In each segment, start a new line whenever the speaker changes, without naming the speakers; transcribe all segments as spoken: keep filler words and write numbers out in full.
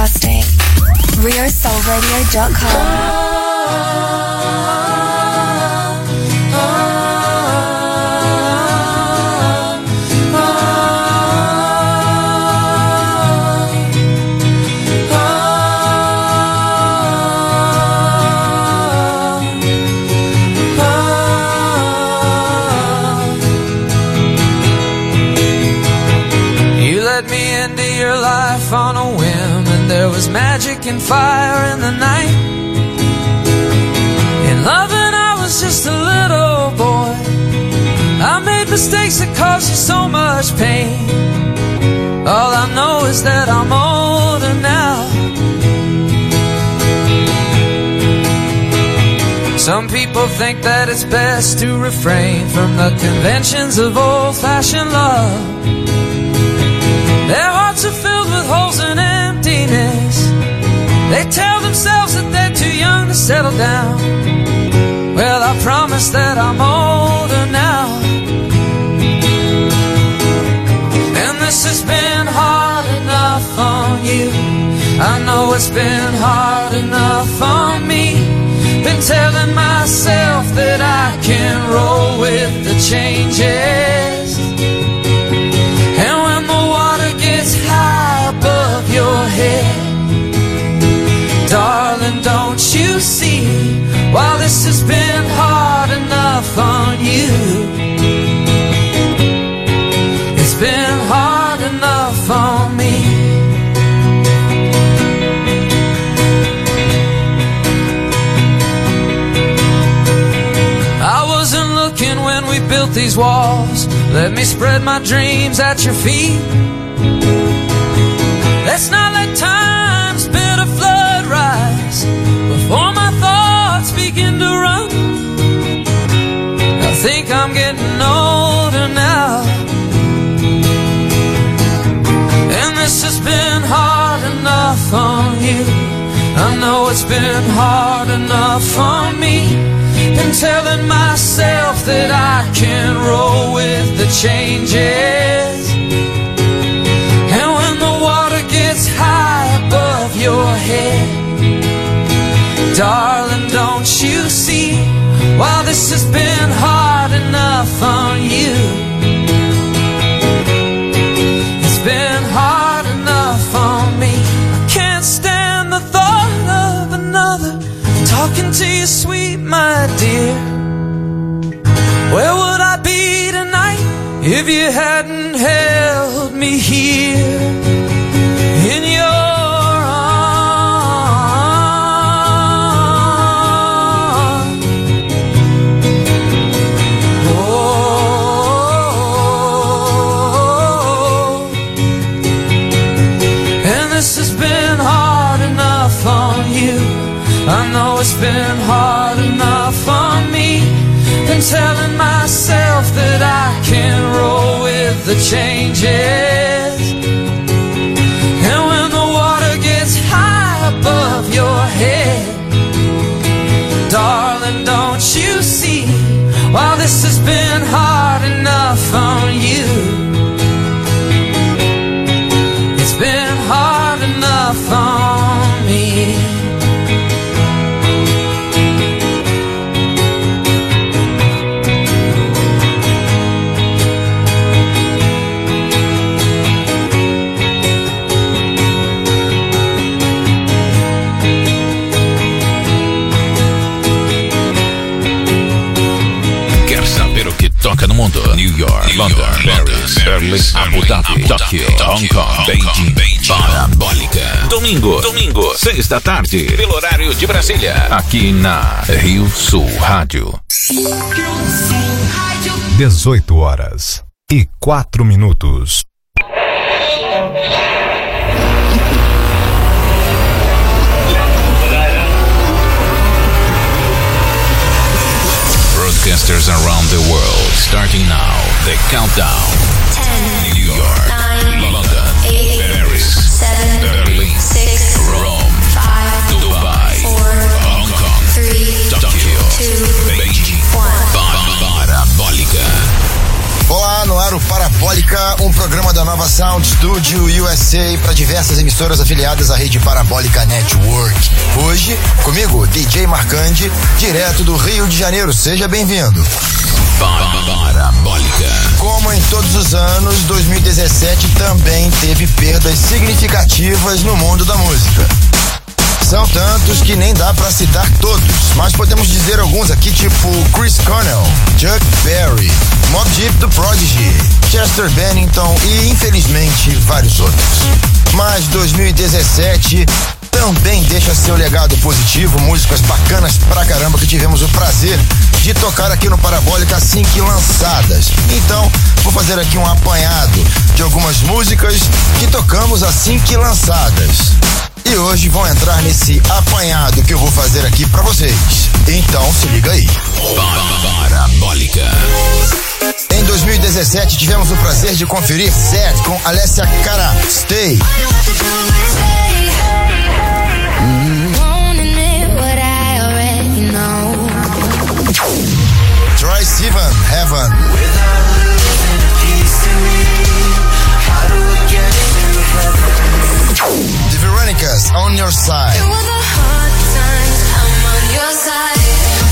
Broadcasting. Rio Soul Radio dot com.
On a whim, and there was magic and fire in the night. In love, and I was just a little boy. I made mistakes that caused you so much pain. All I know is that I'm older now. Some people think that it's best to refrain from the conventions of old-fashioned love. Their hearts are filled with holes and emptiness. They tell themselves that they're too young to settle down. Well, I promise that I'm older now. And this has been hard enough on you. I know it's been hard enough on me. Been telling myself that I can roll with the changes. And when the water gets high above your head, darling, don't you see? While this has been hard enough on you, it's been hard enough on me. I wasn't looking when we built these walls. Let me spread my dreams at your feet. Let's not let time's bitter flood rise before my thoughts begin to run. I think I'm getting older now. And this has been hard enough on you. I know it's been hard enough on me. Been telling myself that I can roll with the changes. And when the water gets high above your head, darling, don't you see? While this has been hard enough on you, it's been hard enough on me. I can't stand the thought of another talking to you sweet, my dear. Where would I be tonight if you hadn't held me here in your arms? Oh, and this has been hard enough on you. I know it's been hard enough on me. Been telling myself that I can roll with the changes. And when the water gets high above your head, darling, don't you see? While this has been hard enough on you, it's been hard enough on me.
Toca no mundo. New York, London, Paris, Berlin, Abu Dhabi, Tokyo, Hong Kong, Beijing, Parabólica. Domingo, domingo, seis da tarde, pelo horário de Brasília. Aqui na Rio Sul Rádio.
dezoito horas e quatro minutos.
Broadcasters around the world, starting now, the countdown. ten, New York, nine, London, eight, Paris, seven, Berlin, six, Rome, five, Dubai, four, Hong Kong, three, Tokyo, two, Beijing, one. Parabólica.
Olá, no ar o Parabólica, um programa da Nova Sound Studio U S A para diversas emissoras afiliadas à rede Parabólica Network. Hoje, comigo, D J Marcandi, direto do Rio de Janeiro. Seja bem-vindo.
Parabólica.
Como em todos os anos, dois mil e dezessete também teve perdas significativas no mundo da música. São tantos que nem dá pra citar todos, mas podemos dizer alguns aqui, tipo Chris Cornell, Chuck Berry, Mobb Deep do Prodigy, Chester Bennington e, infelizmente, vários outros. Mas dois mil e dezessete também deixa seu legado positivo, músicas bacanas pra caramba que tivemos o prazer de tocar aqui no Parabólica assim que lançadas. Então, vou fazer aqui um apanhado de algumas músicas que tocamos assim que lançadas. E hoje vão entrar nesse apanhado que eu vou fazer aqui pra vocês. Então se liga aí.
Parabólica.
Em dois mil e dezessete tivemos o prazer de conferir Set com Alessia Cara, Stay. Troye Sivan, Heaven. The Veronicas, On Your Side.
Through all the hard times, I'm on your side.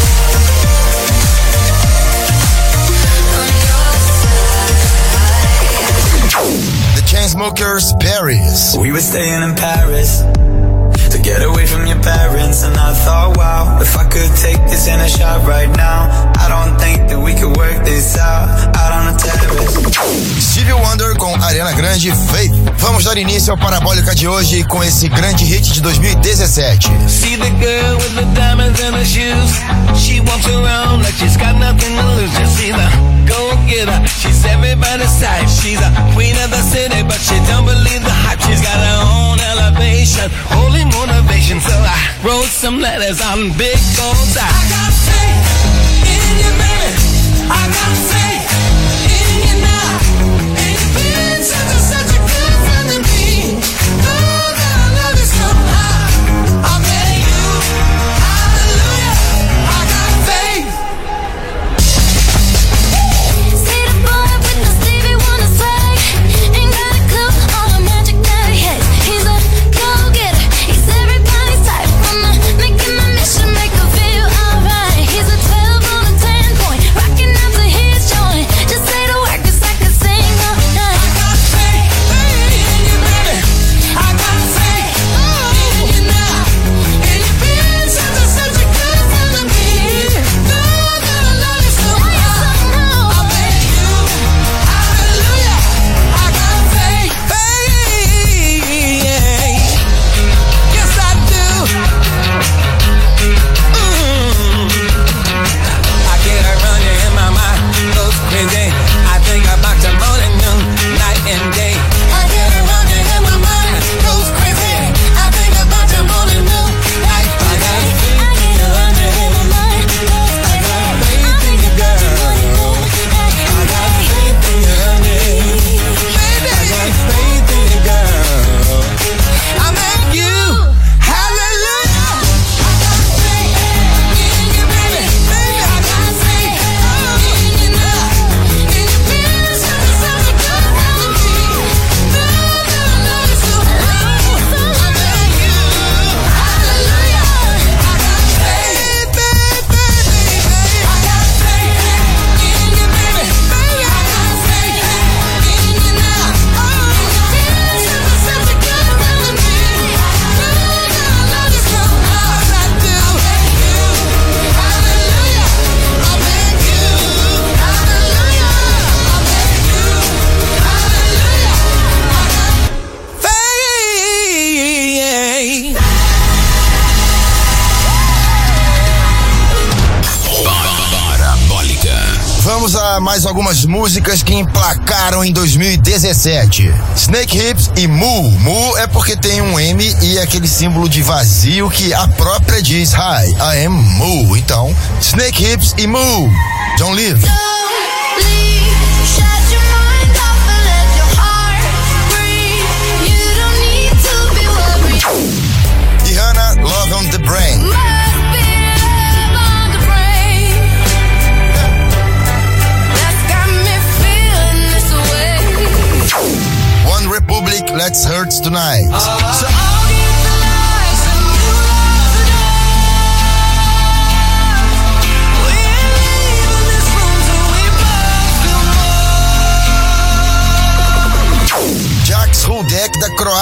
On your side.
The Chainsmokers, Paris.
We were staying in Paris to get away from your parents, and I thought, wow, if I could take this in a shot right now, I don't think that we could work this out, out on the terrace.
Stevie Wonder com Ariana Grande, Faith. Vamos dar início ao Parabólica de hoje com esse grande hit de dois mil e dezessete.
See the girl with the diamonds in her shoes. She walks around like she's got nothing to lose. Just see the go-getter. She's everybody's type. She's a queen of the city, but she don't believe the hype. She's got her own elevation, holy motivation. So I wrote some letters on big goals. I, I got faith in you, baby. I got faith in you now. And you've been such a, such a good friend to me. Oh, that I love you so high. I met you. Hallelujah. I got faith.
See the boy with the Stevie Wonder swag. Ain't got a clue all the magic that he has. He's a go-getter. He's everybody's type. Wanna make him a mission, make her feel alright. He's a twelve on a ten point, rocking out to his joint. Just say the word 'cause I can sing all night.
I got faith in you, baby. I got faith in you now. And you've been such a, such a good friend to me. Know that I love you so much. I met you. Hallelujah. I got faith. Faith. Yes, I do. Mm. I get a running in my mind, goes crazy. I think about you morning, noon, night and day. I get a running in my mind, goes crazy. I think about you morning, noon, night and day. I get a running in my mind, goes crazy. I got faith in you, girl. I got faith in you, honey. Baby, I got faith in you, girl. I met you. Hallelujah. I got faith in you, baby. Baby, I got faith in you now. And you've been such a, such a good friend to me. Know that I love you so much. I met you. Hallelujah. I got faith, baby, baby, baby. I got faith in you, baby. Baby, I got faith in you now. Oh, you've been such a, such a good friend to me. Know that I love you so much. I do. Hallelujah. I met you. Hallelujah. I met you. Hallelujah. I got faith.
Parabólica.
Vamos a mais algumas músicas que emplacaram em dois mil e dezessete. Snake Hips e Moo. Moo é porque tem um M e aquele símbolo de vazio que a própria diz Hi, I am Moo. Então, Snake Hips e Moo. Don't Leave.
Don't leave, shut your mind off and let your heart breathe. You don't need to be worried.
Rihanna, Love on the Brain.
Must be love on the brain. That's got me feeling this way.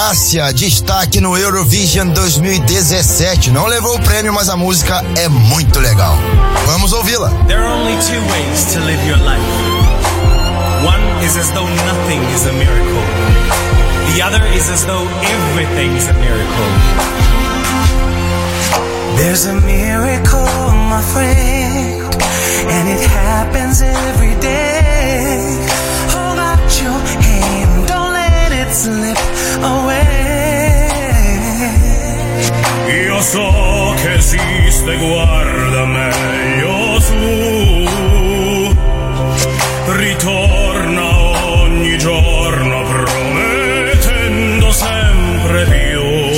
Croácia, destaque no Eurovision dois mil e dezessete. Não levou o prêmio, mas a música é muito legal. Vamos ouvi-la.
There are only two ways to live your life. One is as though nothing is a miracle. The other is as though everything is a miracle.
There's a miracle, my friend, and it happens every day. Hold out your hand, don't let it slip away.
Io so che esiste, guarda meglio su. Ritorna ogni giorno promettendo sempre più.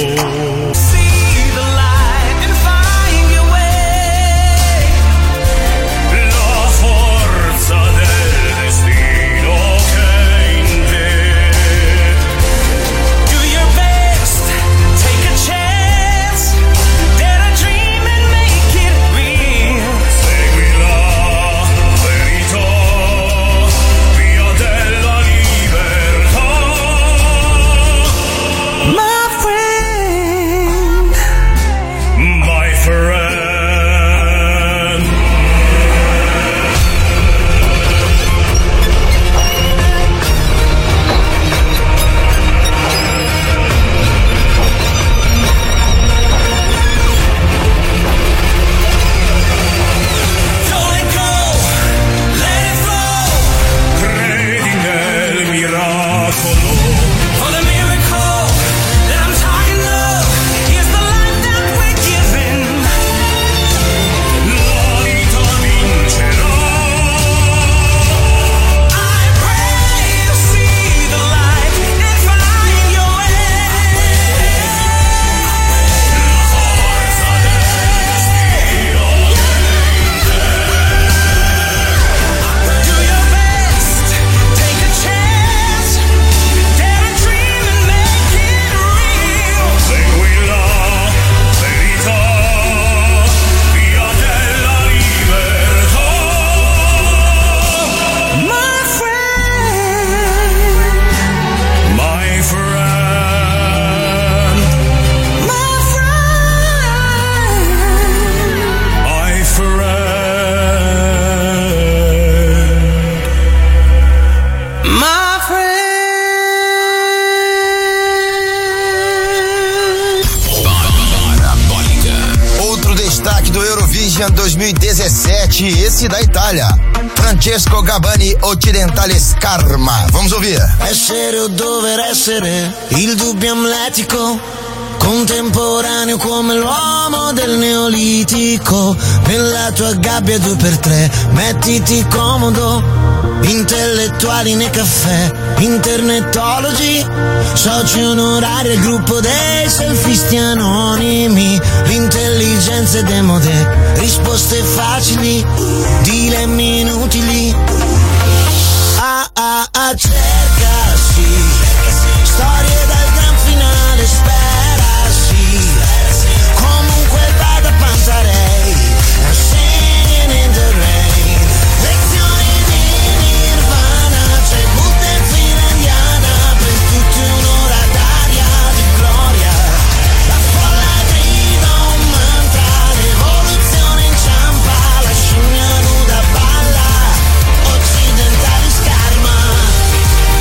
dois mil e dezessete, esse da Itália. Francesco Gabbani, Occidentales Karma. Vamos ouvir.
Essere o dover essere, il dubbio amletico, contemporaneo come l'uomo del Neolitico. Nella tua gabbia due per tre, mettiti comodo. Intellettuali nei caffè, internetologi, soci onorari al gruppo dei selfisti anonimi. L'intelligenza è demode, risposte facili, dilemmi inutili. Ah ah ah, cercasi, storie dal gran finale, sperasi. Comunque vada Pantarei, I'm singing in the rain. Lezioni di Nirvana, c'è Buddha in fila indiana, per tutti un'ora d'aria di gloria. La folla grida un mantra, l'evoluzione inciampa, la scimmia nuda balla, occidentali scarma.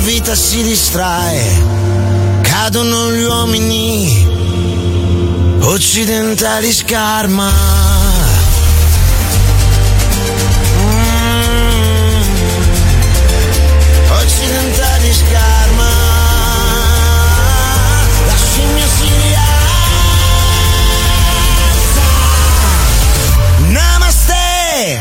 vita si distrae, cadono gli uomini occidentali scarma. Mm. Occidentali scarma. La scimmia si rialza. Namaste.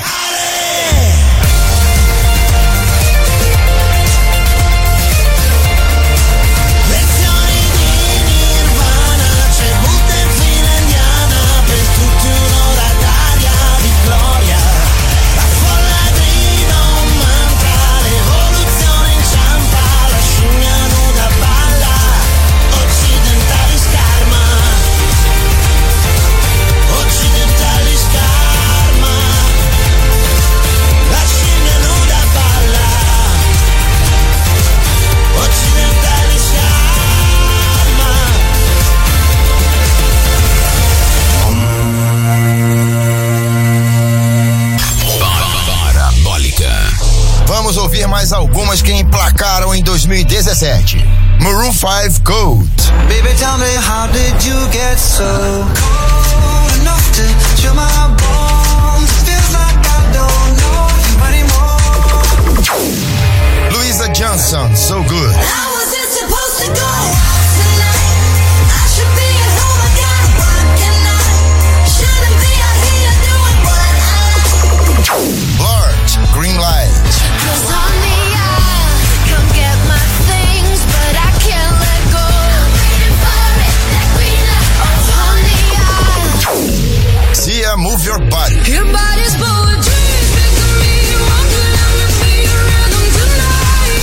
Vamos ouvir mais algumas que emplacaram em dois mil e dezessete. Maroon five Gold.
Baby, tell me, how did you get so cold enough to chill my bones? Feels like I don't know you anymore.
Louisa Johnson, So Good.
I wasn't supposed to go out tonight. I should be at home, I gotta work at night. Shouldn't be out here doing what I like.
Blurt, Green Light.
Cause honey, I come get my things, but I can't let go. I'm waiting for it, that green light. Oh honey, I
Sia, Move Your Body.
Your body's poetry, making me want to let me be your rhythm tonight.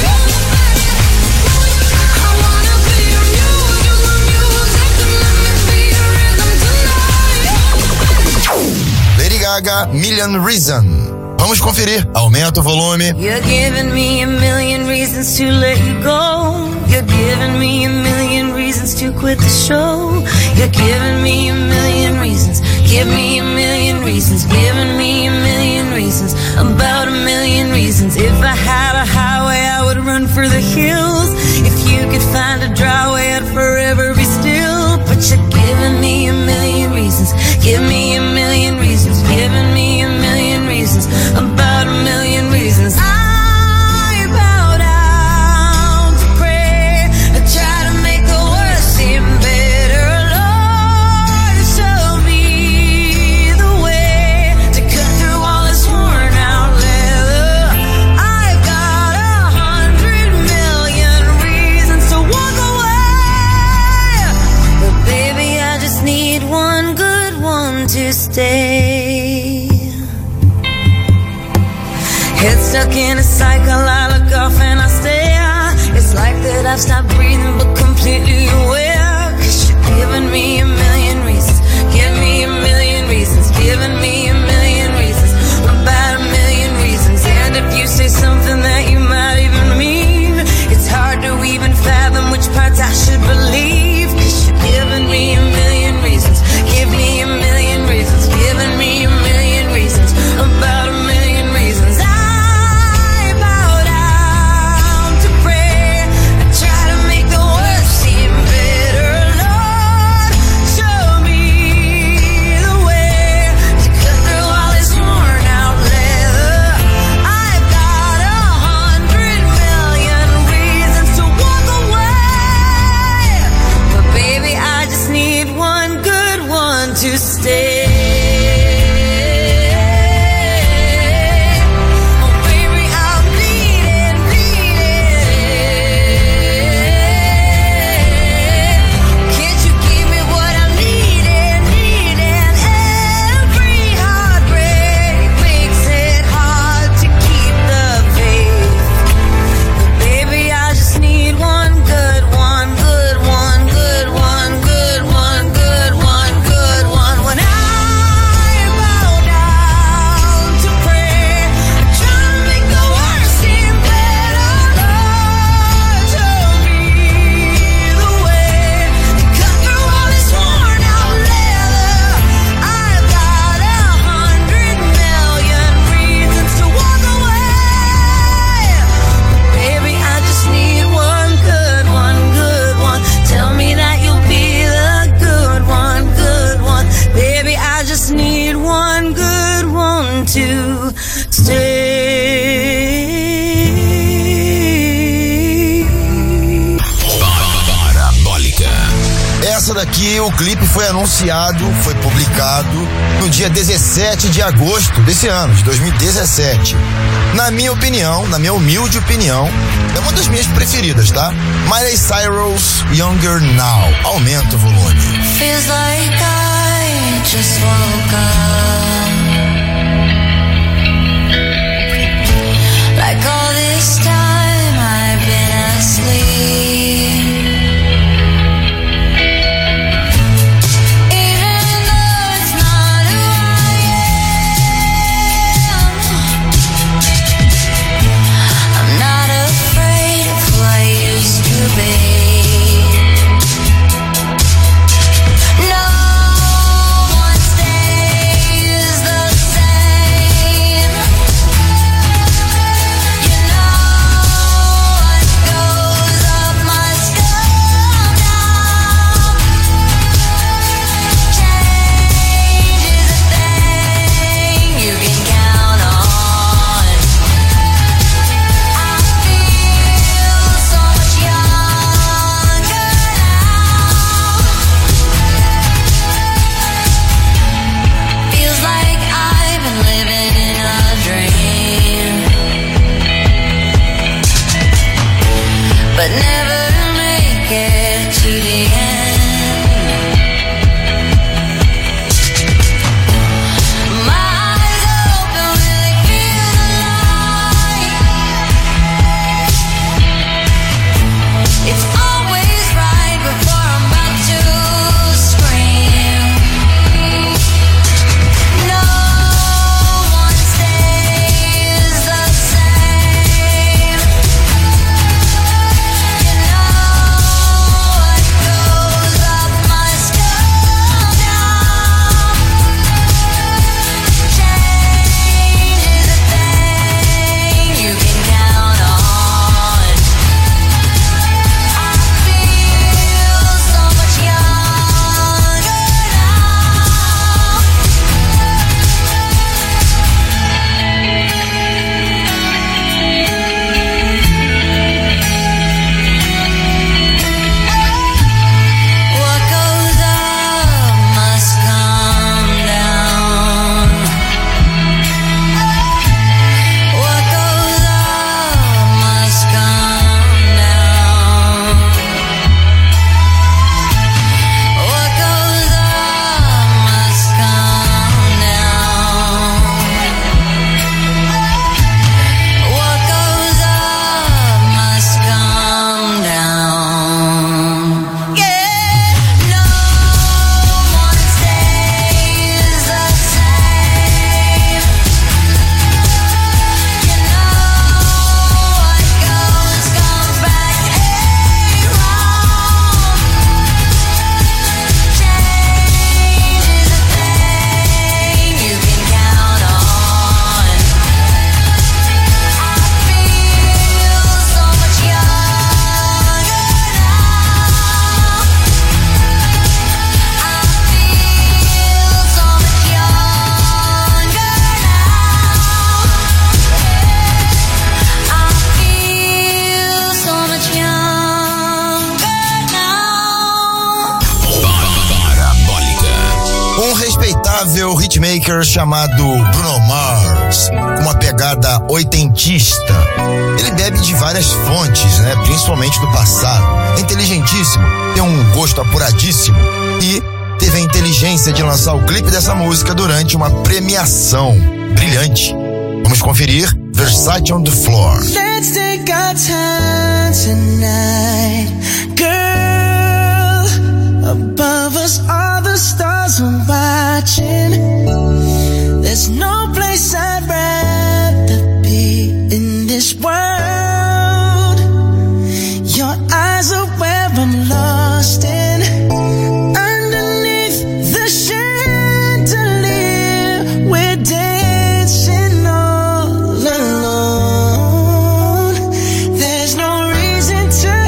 I wanna be your music, my music, and let me be your rhythm tonight.
Lady Gaga, Million Reasons. Vamos conferir. Aumenta o volume.
You're giving me a million reasons to let you go. You're giving me a million reasons to quit the show. You're giving me a million reasons. Give me a million reasons. Giving me a million reasons. About a million reasons. If I had a highway, I would run for the hills. If you could find a dry way, I'd forever be still. But you're giving me a million reasons. Give me a million reasons. Giving me a million reasons. About a million reasons. I bow down to pray. I try to make the worst seem better. Lord, show me the way to cut through all this worn out leather. I've got a hundred million reasons to walk away, but baby, I just need one good one to stay. Head stuck in a cycle, I look off and I stare. It's like that I've stopped breathing but completely aware. Cause you're giving me a million reasons. Give me a million reasons. Giving me a million reasons. About a million reasons. And if you say something that you might even mean, it's hard to even fathom which parts I should believe. Cause you're giving me a million reasons. Give me a million reasons. Giving me a million reasons. About a million reasons. I bow down to pray. I try to
Essa daqui, o clipe foi anunciado, foi publicado no dia dezessete de agosto desse ano, de dois mil e dezessete. Na minha opinião, na minha humilde opinião, é uma das minhas preferidas, tá? Miley Cyrus, Younger Now. Aumenta o volume.
Feels like I just woke up. Like all this time I've been asleep. Even though it's not who I am, I'm not afraid of who I used to be. No one stays the same. You know what goes up must come down. Change is a thing you can count on. I feel so much younger now. Feels like I've been living in a dream, but never make it to the end. My eyes open, really feel the light. It's always right before I'm about to scream. No one stays the same. You know what goes up must come down. Change is a thing you can count on. I feel so much younger now. What goes up must come down. What goes up must come down. What goes up must come down. What goes up must come down. Yeah, no one stays the same. You know what goes comes back around. Change is a thing you can count on. I feel so much younger now. I feel so much younger now. I feel so much younger now.
Parabólica.
Um respeitável hitmaker chamado Bruno Mars, com uma pegada oitentista. Ele bebe de várias fontes, né? Principalmente do passado. É inteligentíssimo, tem um gosto apuradíssimo e teve a inteligência de lançar o clipe dessa música durante uma premiação brilhante. Vamos conferir Versace on the Floor.
Let's take our time tonight, girl. Above us, all the stars are watching. There's no place I'd rather be in this world. Your eyes are where I'm lost in. Underneath the chandelier, we're dancing all alone. There's no reason to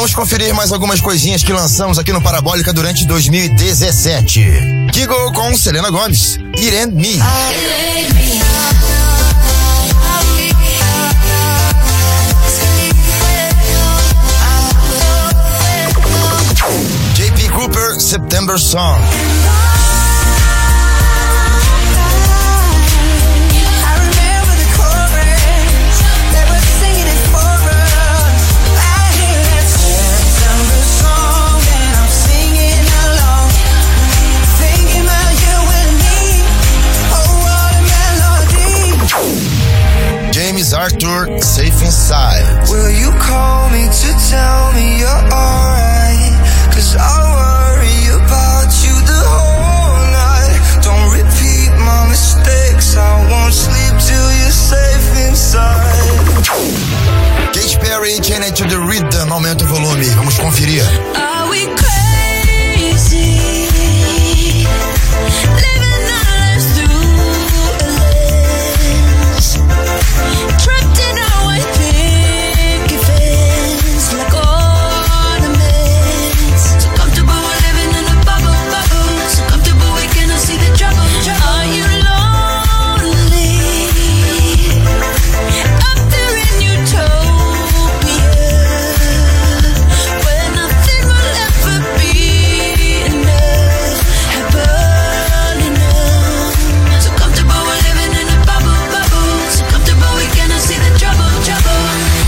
Vamos conferir mais algumas coisinhas que lançamos aqui no Parabólica durante dois mil e dezessete. Kygo com Selena Gomez, It and Me. J P Cooper, September Song. James Arthur, Safe Inside.
Will you call me to tell me you're alright? Cause I worry about you the whole night. Don't repeat my mistakes, I won't sleep till you're safe inside.
Katy Perry, Chain It to the Rhythm. Aumenta o volume, vamos conferir.
Are we crazy? Living our lives through a lens. Trapped in our white picket fence, like ornaments. So comfortable we're living in a bubble, bubble. So comfortable we cannot see the trouble, trouble. Are you lonely? Up there in utopia, where nothing will ever be enough, happen enough. So comfortable we're living in a bubble, bubble. So comfortable we cannot see the trouble, trouble.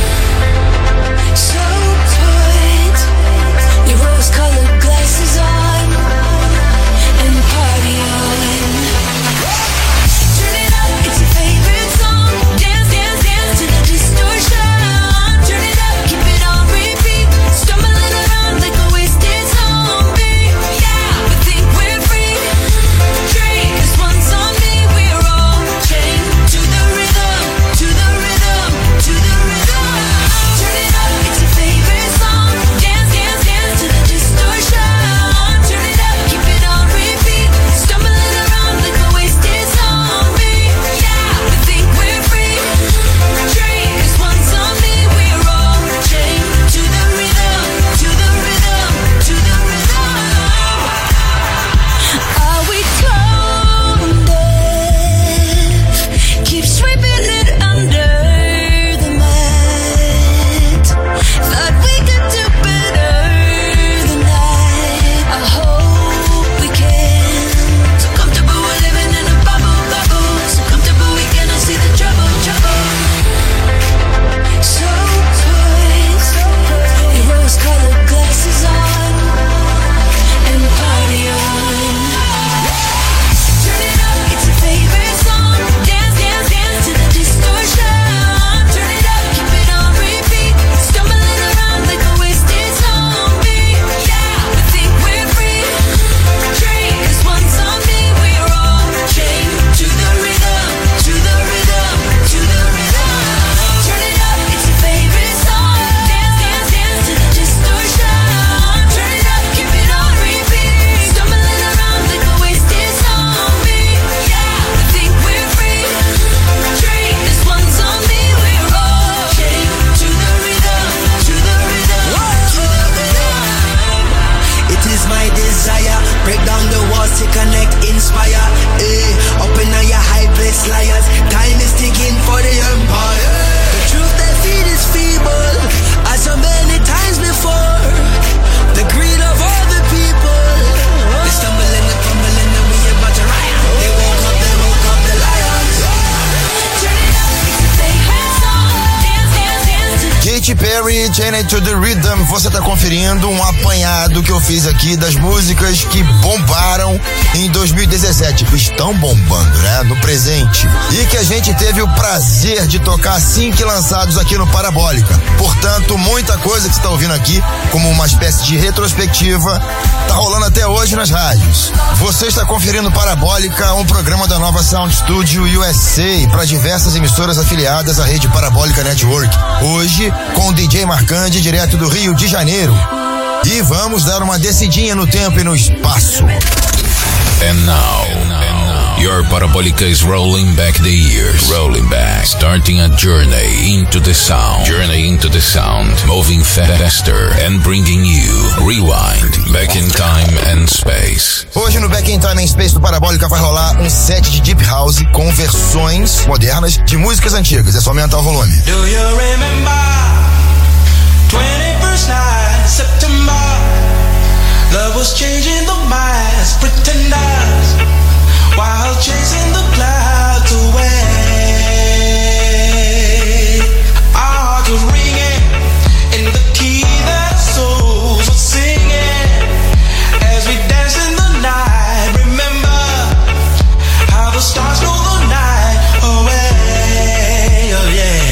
So put your rose-colored glasses on and party on. Turn it up, it's your favorite song. Dance, dance, dance to the distortion. Turn it up, keep it on repeat. Stumbling around like a wasted zombie. Yeah, we think we're free. Drink this one on me, we're all chained to the rhythm, to the rhythm, to the rhythm. Turn it up, it's your favorite song. Dance, dance, dance to the distortion. Turn it up, keep it on repeat. Stumbling around like a wasted zombie. Yeah, we think we're free. Drink this one on me, we're all chained to the rhythm, to the rhythm, to the rhythm. Are we tone deaf? Keep sweeping it under the mat. Thought we could do better than that. I hope we can. So comfortable we're living in a bubble, bubble. So comfortable we cannot see the trouble, trouble. So put your rose-colored glasses on and party on. Turn it up, it's your favorite song. Dance, dance, dance to the distortion. Turn it up, keep it on repeat. Stumbling around like a wasted zombie. Yeah, we think we're free. Drink this one on me, we're all chained to the rhythm, to the rhythm, to the rhythm. Turn it up, it's your favorite song. Dance, dance, dance to the distortion. Turn it up, keep it on repeat. Stumbling around like a wasted zombie. Yeah, we think we're free. Drink this one on me, we're all chained to the rhythm, to the rhythm, to the rhythm.
It is my desire, break down the walls to connect, inspire. Eh, up in your high place, liars. Time is ticking for the empire. The truth they feed is feeble, as so many times before. The greed of all the people. They stumble and they fumble and then we about to riot. They woke up, they woke up the lions.
Turn it up, it's your favorite song. Dance, dance, dance to the
Katy Perry, Chain It to the Rhythm. Você tá conferindo um apanhado que eu fiz aqui das músicas que bombaram em dois mil e dezessete. Estão bombando, né? No presente. E que a gente teve o prazer de tocar assim que lançados aqui no Parabólica. Portanto, muita coisa que você tá ouvindo aqui, como uma espécie de retrospectiva, tá rolando até hoje nas rádios. Você está conferindo Parabólica, um programa da nova Sound Studio U S A para diversas emissoras afiliadas à rede Parabólica Network. Hoje, com o D J Marcandi, direto do Rio de Janeiro. E vamos dar uma descidinha no tempo e no espaço.
And now, and now Your Parabolica is rolling back the years. Rolling back. Starting a journey into the sound. Journey into the sound. Moving faster and bringing you rewind. Back in time and space.
Hoje no Back in Time and Space do Parabólica vai rolar um set de Deep House com versões modernas de músicas antigas. É só aumentar o volume.
Do you remember twenty-first night, September? Love was changing the minds, pretenders, while chasing the clouds away. Our hearts was ringing in the key that souls were singing as we danced in the night. Remember how the stars know the night away. Oh yeah.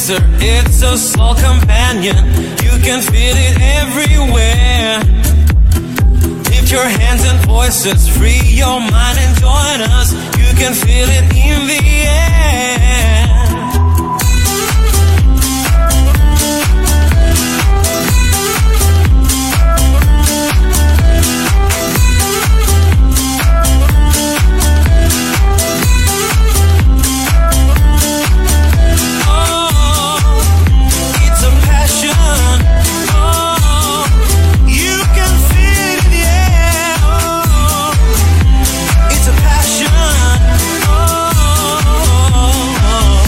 answer, it's a soul companion. You can feel it everywhere. Lift your hands and voices, free your mind and join us. You can feel it in the air.
Oh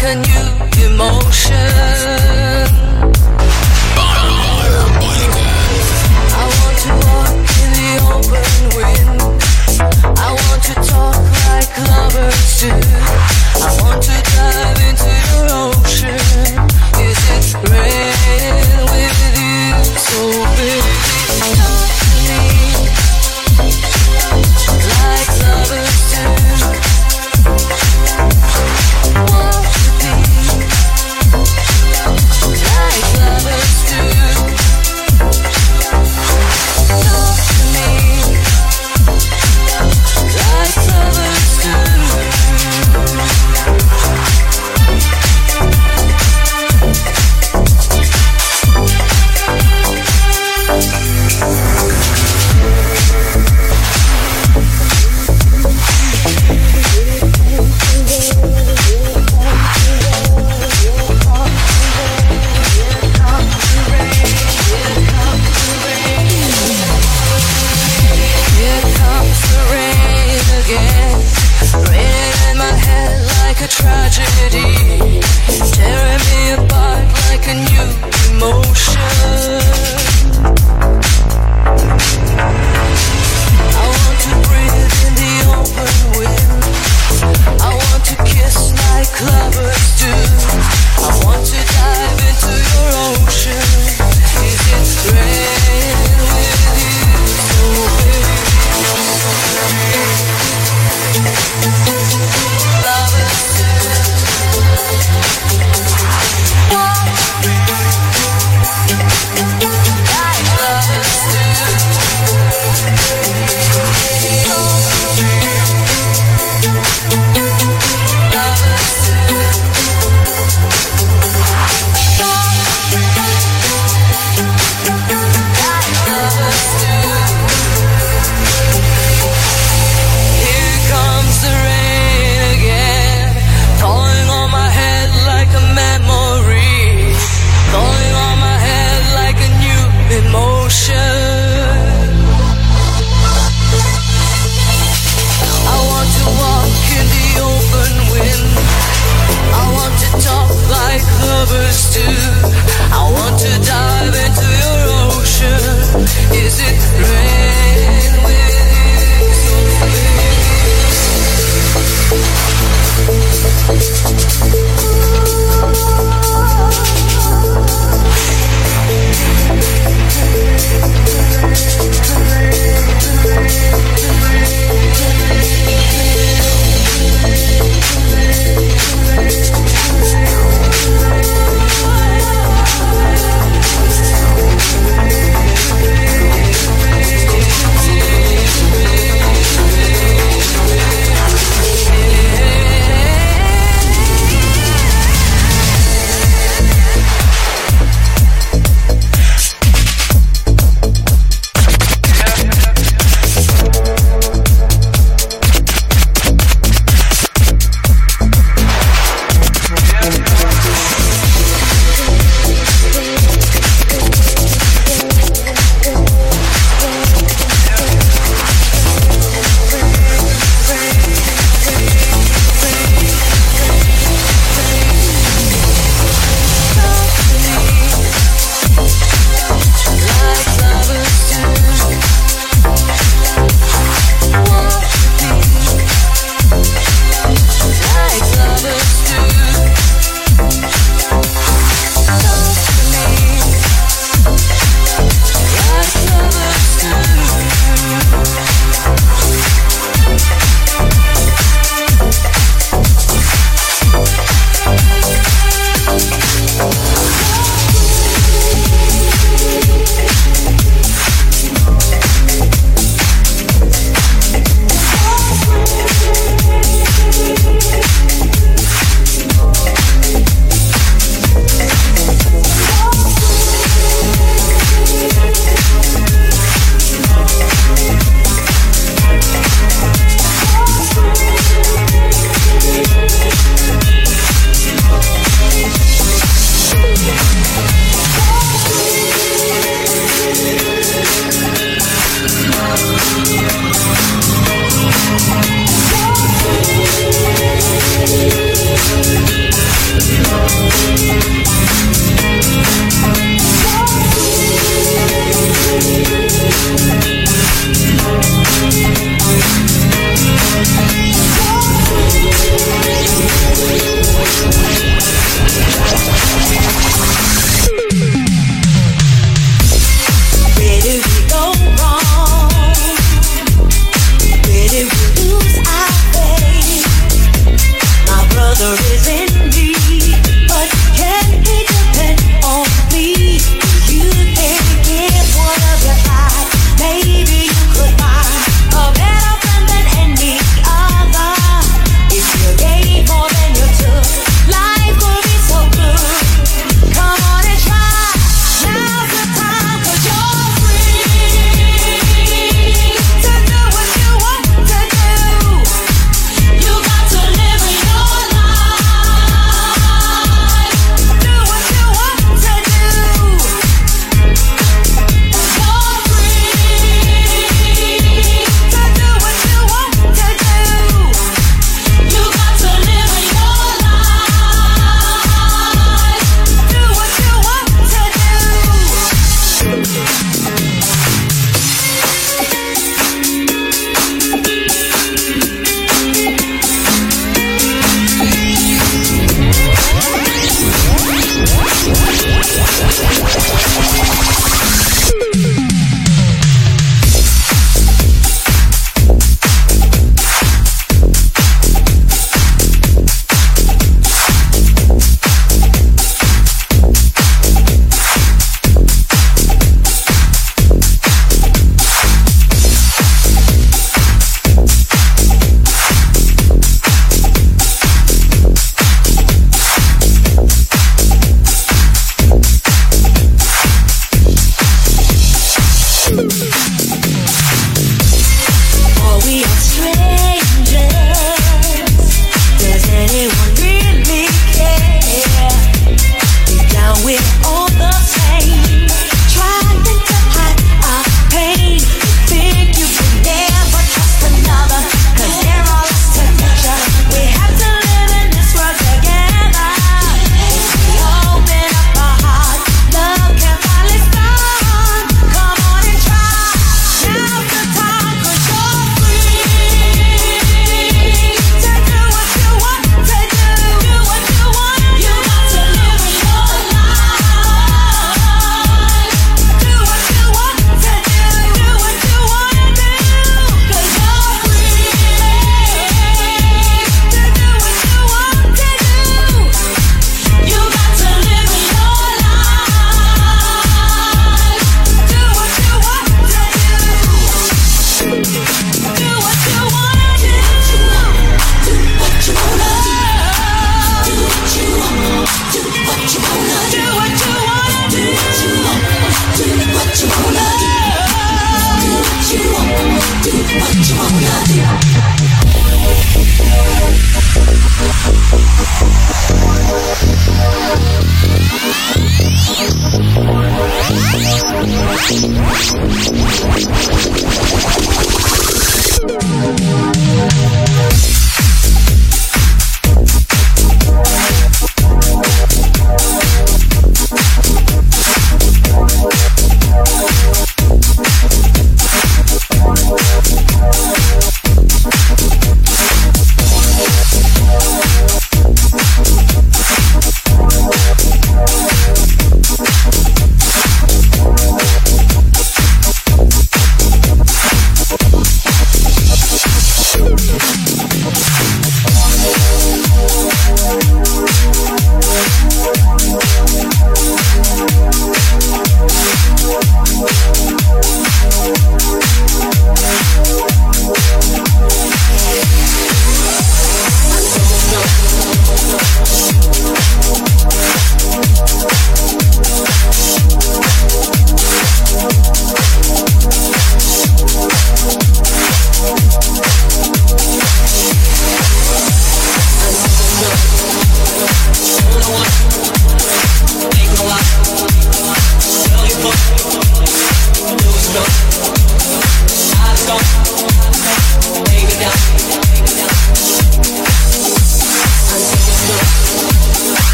like a new emotion. I want to walk in the open wind. I want to talk like lovers do. I want to dive into your ocean. Is it raining with you? So baby, talk to me like lovers do. Want to be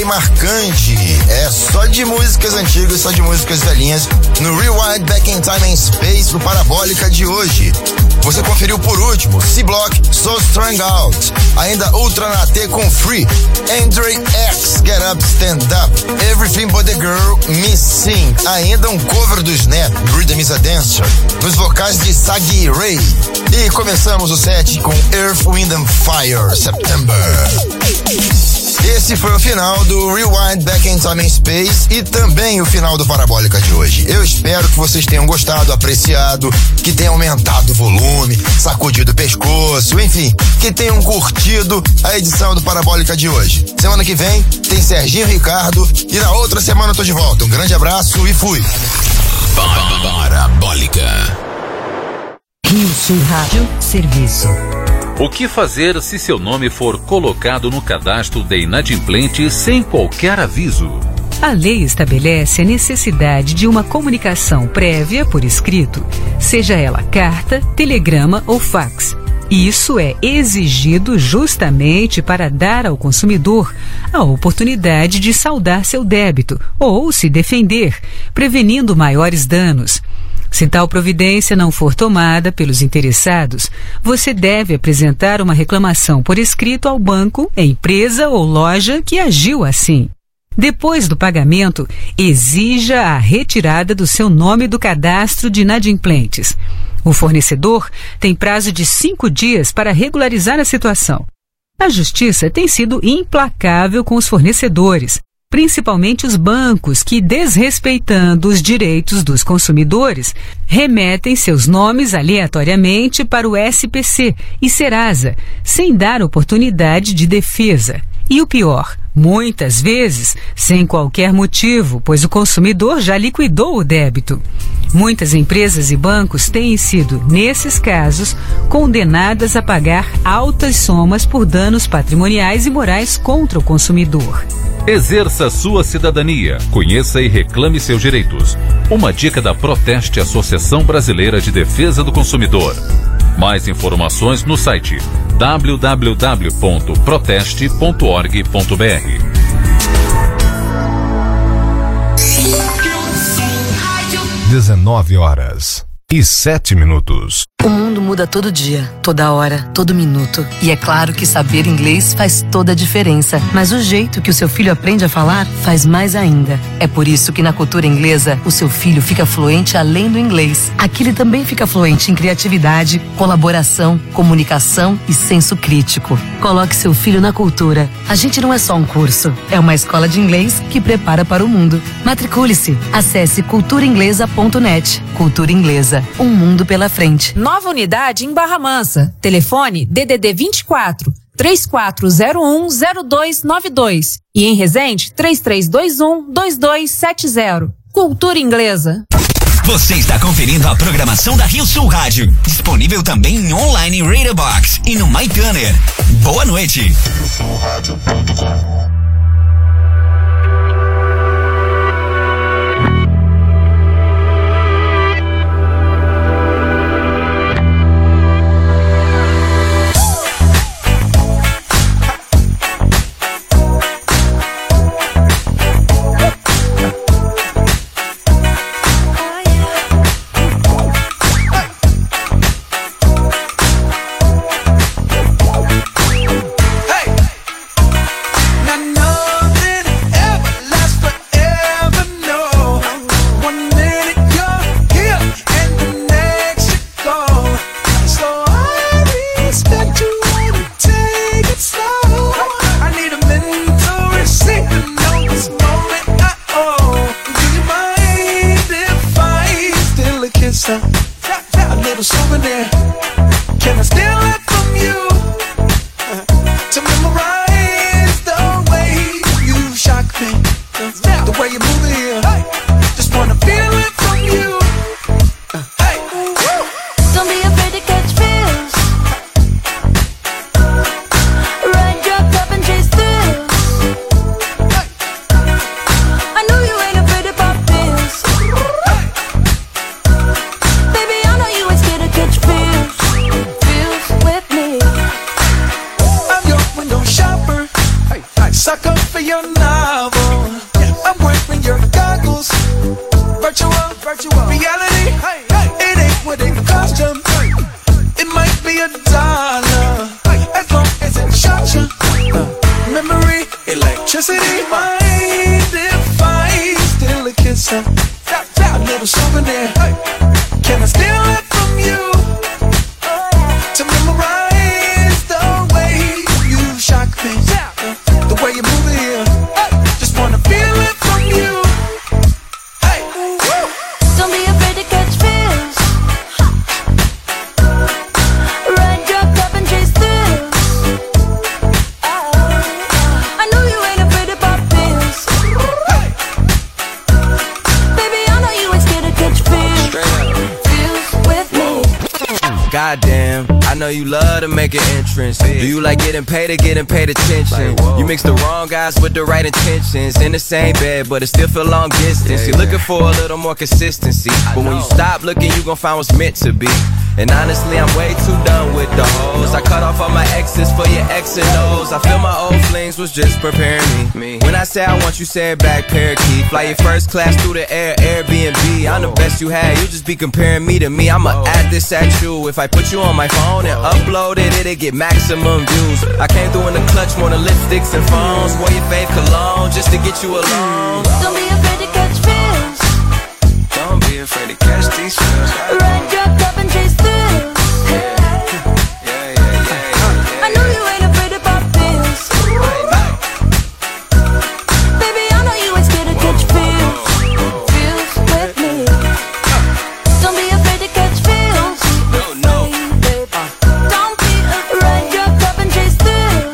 marcante. É só de músicas antigas, só de músicas velhinhas no Rewind Back in Time and Space do Parabólica de hoje. Você conferiu por último C-Block, So Strung Out, ainda Ultra na T com Free, Andre X, Get Up, Stand Up, Everything But The Girl, Missing, ainda um cover do Snap, Rhythm Is A Dancer, nos vocais de Sagi Ray. E começamos o set com Earth, Wind and Fire, September. Esse foi o final do Rewind Back in Time and Space e também o final do Parabólica de hoje. Eu espero que vocês tenham gostado, apreciado, que tenham aumentado o volume, sacudido o pescoço, enfim, que tenham curtido a edição do Parabólica de hoje. Semana que vem tem Serginho Ricardo e na outra semana eu tô de volta. Um grande abraço e fui.
Parabólica.
Rio Sul Rádio Serviço.
O que fazer se seu nome for colocado no cadastro de inadimplente sem qualquer aviso?
A lei estabelece a necessidade de uma comunicação prévia por escrito, seja ela carta, telegrama ou fax. Isso é exigido justamente para dar ao consumidor a oportunidade de saldar seu débito ou se defender, prevenindo maiores danos. Se tal providência não for tomada pelos interessados, você deve apresentar uma reclamação por escrito ao banco, empresa ou loja que agiu assim. Depois do pagamento, exija a retirada do seu nome do cadastro de inadimplentes. O fornecedor tem prazo de cinco dias para regularizar a situação. A Justiça tem sido implacável com os fornecedores, principalmente os bancos que, desrespeitando os direitos dos consumidores, remetem seus nomes aleatoriamente para o S P C e Serasa, sem dar oportunidade de defesa. E o pior, muitas vezes, sem qualquer motivo, pois o consumidor já liquidou o débito. Muitas empresas e bancos têm sido, nesses casos, condenadas a pagar altas somas por danos patrimoniais e morais contra o consumidor.
Exerça sua cidadania, conheça e reclame seus direitos. Uma dica da Proteste, Associação Brasileira de Defesa do Consumidor. Mais informações no site w w w ponto proteste ponto org ponto b r.
dezenove horas e sete minutos.
O mundo muda todo dia, toda hora, todo minuto. E é claro que saber inglês faz toda a diferença. Mas o jeito que o seu filho aprende a falar faz mais ainda. É por isso que na cultura inglesa, o seu filho fica fluente além do inglês. Aqui ele também fica fluente em criatividade, colaboração, comunicação e senso crítico. Coloque seu filho na cultura. A gente não é só um curso, é uma escola de inglês que prepara para o mundo. Matricule-se. Acesse cultura inglesa ponto net. Cultura Inglesa. Um mundo pela frente.
Nova unidade em Barra Mansa. Telefone D D D vinte e quatro, três quatro zero um, zero dois nove dois. E em Resende, três três dois um, dois dois sete zero. Cultura Inglesa.
Você está conferindo a programação da Rio Sul Rádio. Disponível também em online Radio Box e no MyTuner. Boa noite.
A little souvenir. Can I steal it from you? To memorize the way you shock me, the way you move it here. Just wanna feel it from you. Hey,
don't be afraid to catch feels. Ride your cup and chase thrills. I know you ain't afraid to pop pills. Baby, I know you ain't scared to catch feels.
goddamn, I know you love to make an entrance. Do you like getting paid or getting paid attention? You mix the wrong guys with the right intentions. In the same bed, but it still feel long distance. You're looking for a little more consistency, but when you stop looking, you gon' find what's meant to be. And honestly, I'm way too done with the hoes. I cut off all my exes for your X and O's. I feel my old flings was just preparing me. When I say I want you, say it back, parakeet. Fly your first class through the air, Airbnb. I'm the best you had, you just be comparing me to me. I'ma add this at you. If I put you on my phone and upload it, it'll get maximum views. I came through in the clutch, more than lipsticks and phones. Wore your fave cologne just to get you alone.
Don't be afraid to catch feels.
Don't be afraid to catch these feels.
Ride, drop, top, and chase through. I know you ain't afraid to pop pills. Baby, I know you ain't scared to catch feels. Feels with me. Don't be afraid to catch feels. No, no. Don't be afraid, drop, top, and chase through.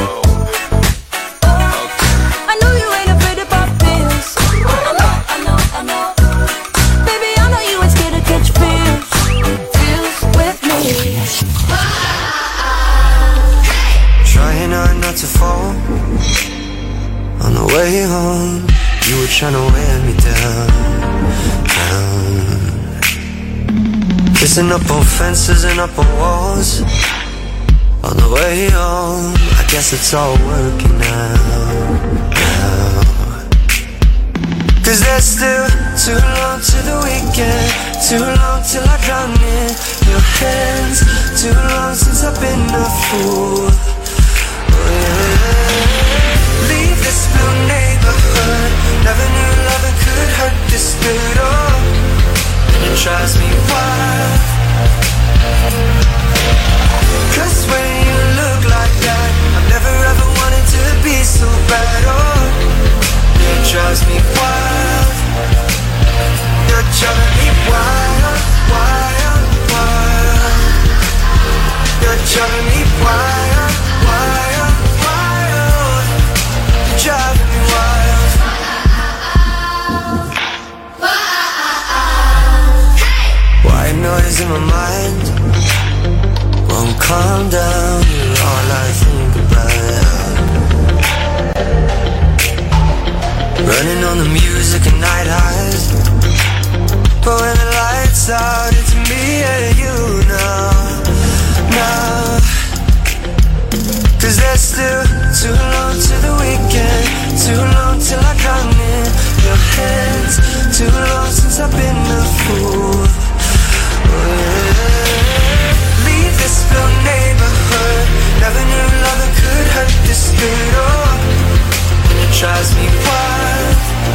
I know you ain't afraid to pop pills. I know, I know, I know. Baby, I know you ain't scared to catch feels. Feels with me.
Trying hard not to fall. On the way home, you were trying to wear me down, down. Kissing up on fences and up on walls. On the way home, I guess it's all working out, now. Cause there's still too long to the weekend. Too long till I drown in your hands. Too long since I've been a fool. Leave this blue neighborhood. Never knew loving could hurt this good. Oh, and it drives me wild. Cause when you look like that, I've never ever wanted to be so bad. Oh, it drives me wild. You're driving me wild, wild, wild. You're driving me wild, wild, wild. You're driving me wild. White noise in my mind won't calm down. You're all I think about. Running on the music and night highs. But when the lights out, it's me and you now, now. Cause there's still too long to the weekend. Too long till I drown in your hands. Too long since I've been a fool. Oh, yeah. Leave this blue neighborhood. Never knew loving could hurt this good. Oh, and it drives me wild.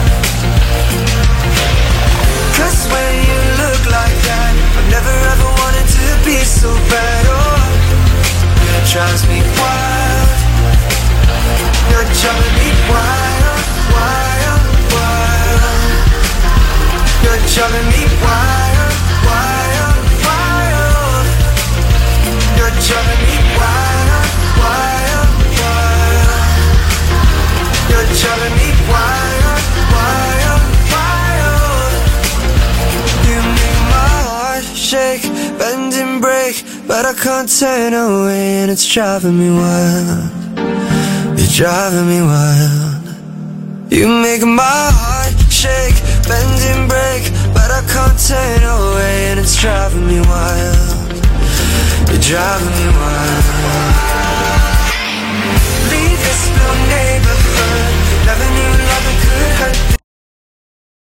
Cause when you look like that, I've never ever wanted to be so bad. Oh, it drives me wild. You're driving me wild, wild, wild. You're driving me wild, wild, wild. You're driving me wild, wild, wild. You're driving me wild, wild, wild. You make my heart shake, bend and break, but I can't turn away, and it's driving me wild. You're driving me wild. You make my heart shake, bend and break, but I can't turn away, and it's driving me wild. You're driving me wild. Leave this blue neighborhood.